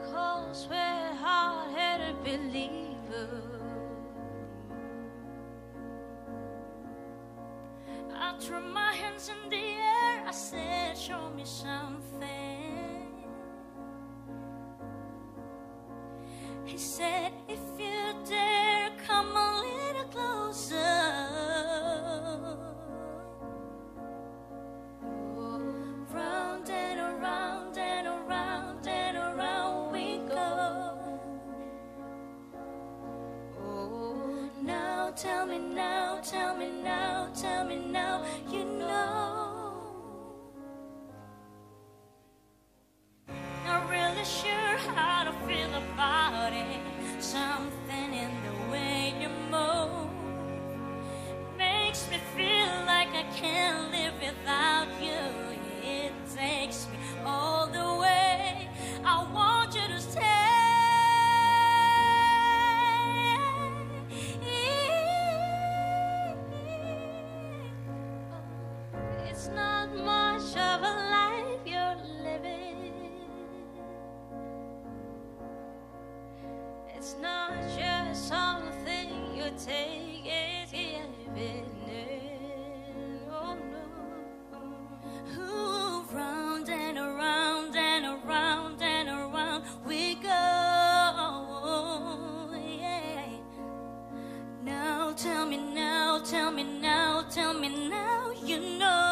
'cause we're hard-headed believers. I threw my hands in the air, I said, show me something. He said, if you dare, come a little closer. Round and around and around and around we go. Oh, now tell me now, tell me now, tell me now, you know. Not really sure how to feel about it. Something in the way you move makes me feel like I can't live without you. It takes me all the way. I want you to stay. It's not much of a life you're living. It's not just something you take, it's giving it. Oh no. Ooh, round and around and around and around we go. Yeah. Now tell me now, tell me now, tell me now, you know.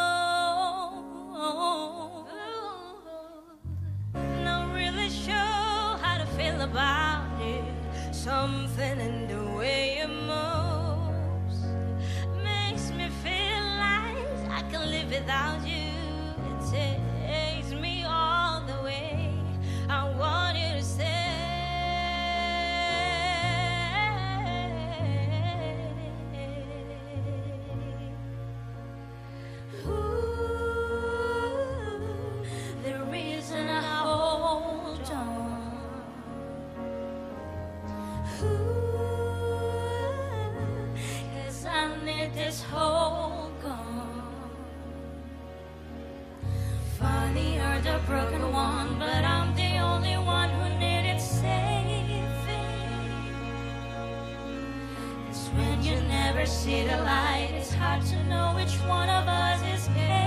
Not really sure how to feel about it. Something in the way it moves makes me feel like I can live without you. It takes me all the way. I want you to stay. The reason I hold on, 'cause I need this whole gone. Funny, you're the broken one, but I'm the only one who needed saving. 'Cause when you never see the light, it's hard to know which one of us is paying.